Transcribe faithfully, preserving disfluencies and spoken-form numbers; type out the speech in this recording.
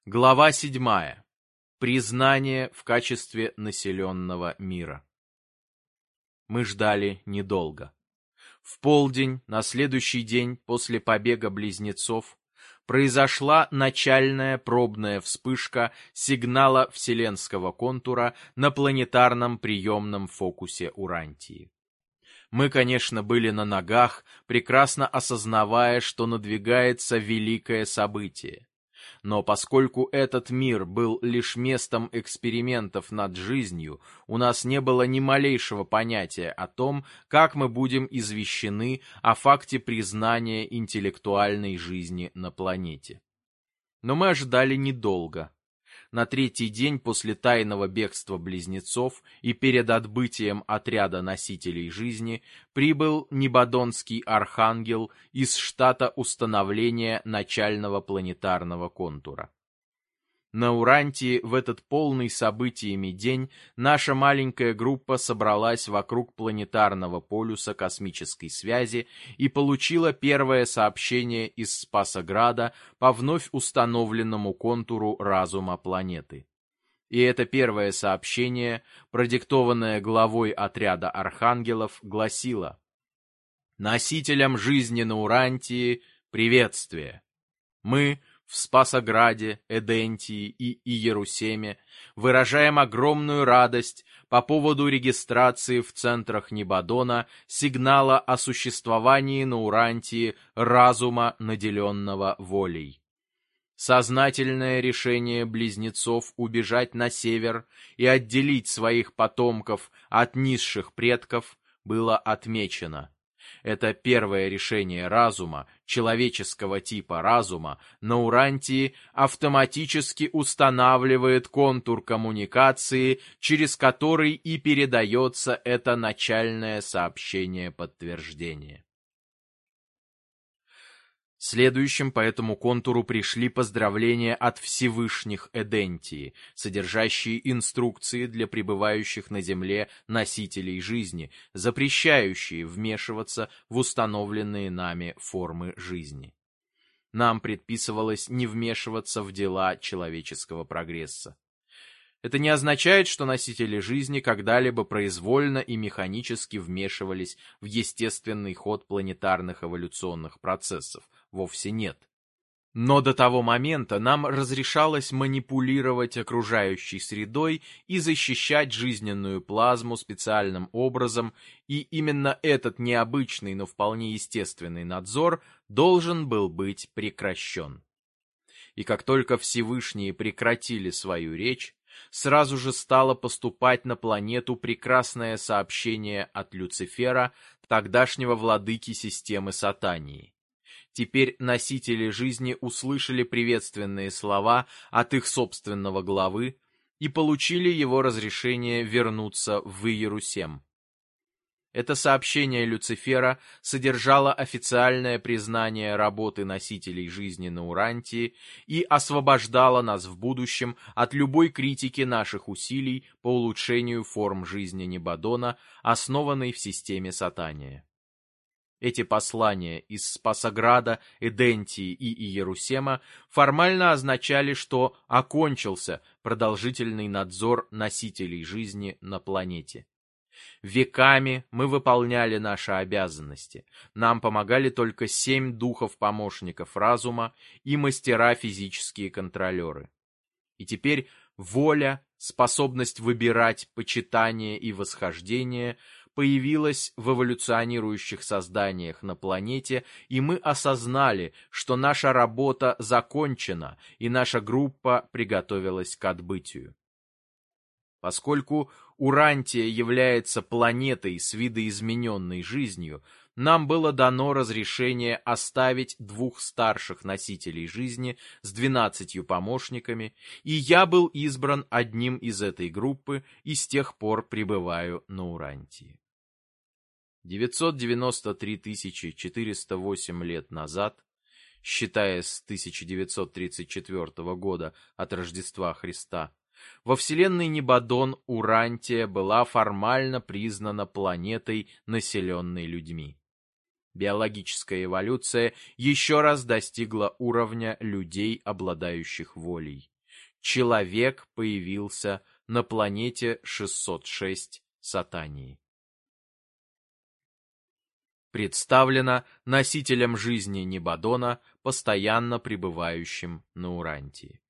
Глава седьмая. Признание в качестве населенного мира. Мы ждали недолго. В полдень, на следующий день после побега близнецов, произошла начальная пробная вспышка сигнала вселенского контура на планетарном приемном фокусе Урантии. Мы, конечно, были на ногах, прекрасно осознавая, что надвигается великое событие. Но поскольку этот мир был лишь местом экспериментов над жизнью, у нас не было ни малейшего понятия о том, как мы будем извещены о факте признания интеллектуальной жизни на планете. Но мы ожидали недолго. На третий день после тайного бегства близнецов и перед отбытием отряда носителей жизни прибыл Нибадонский архангел из штата установления начального планетарного контура. На Урантии в этот полный событиями день наша маленькая группа собралась вокруг планетарного полюса космической связи и получила первое сообщение из Спасограда по вновь установленному контуру разума планеты. И это первое сообщение, продиктованное главой отряда архангелов, гласило: «Носителям жизни на Урантии приветствие! Мы в Спасограде, Эдентии и Иерусеме выражаем огромную радость по поводу регистрации в центрах Нибадона сигнала о существовании на Урантии разума, наделенного волей. Сознательное решение близнецов убежать на север и отделить своих потомков от низших предков было отмечено. Это первое решение разума, человеческого типа разума, на Урантии автоматически устанавливает контур коммуникации, через который и передается это начальное сообщение подтверждения. Следующим по этому контуру пришли поздравления от Всевышних Эдентии, содержащие инструкции для пребывающих на Земле носителей жизни, запрещающие вмешиваться в установленные нами формы жизни. Нам предписывалось не вмешиваться в дела человеческого прогресса. Это не означает, что носители жизни когда-либо произвольно и механически вмешивались в естественный ход планетарных эволюционных процессов. Вовсе нет. Но до того момента нам разрешалось манипулировать окружающей средой и защищать жизненную плазму специальным образом, и именно этот необычный, но вполне естественный надзор должен был быть прекращен. И как только Всевышние прекратили свою речь, сразу же стало поступать на планету прекрасное сообщение от Люцифера, тогдашнего владыки системы Сатании. Теперь носители жизни услышали приветственные слова от их собственного главы и получили его разрешение вернуться в Иерусем. Это сообщение Люцифера содержало официальное признание работы носителей жизни на Урантии и освобождало нас в будущем от любой критики наших усилий по улучшению форм жизни Нибадона, основанной в системе Сатания. Эти послания из Спасограда, Эдентии и Иерусема формально означали, что окончился продолжительный надзор носителей жизни на планете. Веками мы выполняли наши обязанности. Нам помогали только семь духов-помощников разума и мастера-физические контролеры. И теперь воля, способность выбирать почитание и восхождение появилась в эволюционирующих созданиях на планете, и мы осознали, что наша работа закончена, и наша группа приготовилась к отбытию. Поскольку Урантия является планетой с видоизмененной жизнью, нам было дано разрешение оставить двух старших носителей жизни с двенадцатью помощниками, и я был избран одним из этой группы и с тех пор пребываю на Урантии. девятьсот девяносто три тысячи четыреста восемь лет назад, считая с тысяча девятьсот тридцать четвёртого года от Рождества Христа, во вселенной Нибадон Урантия была формально признана планетой, населенной людьми. Биологическая эволюция еще раз достигла уровня людей, обладающих волей. человек появился на планете шестьсот шесть Сатании. Представлено носителем жизни Небадона, постоянно пребывающим на Урантии.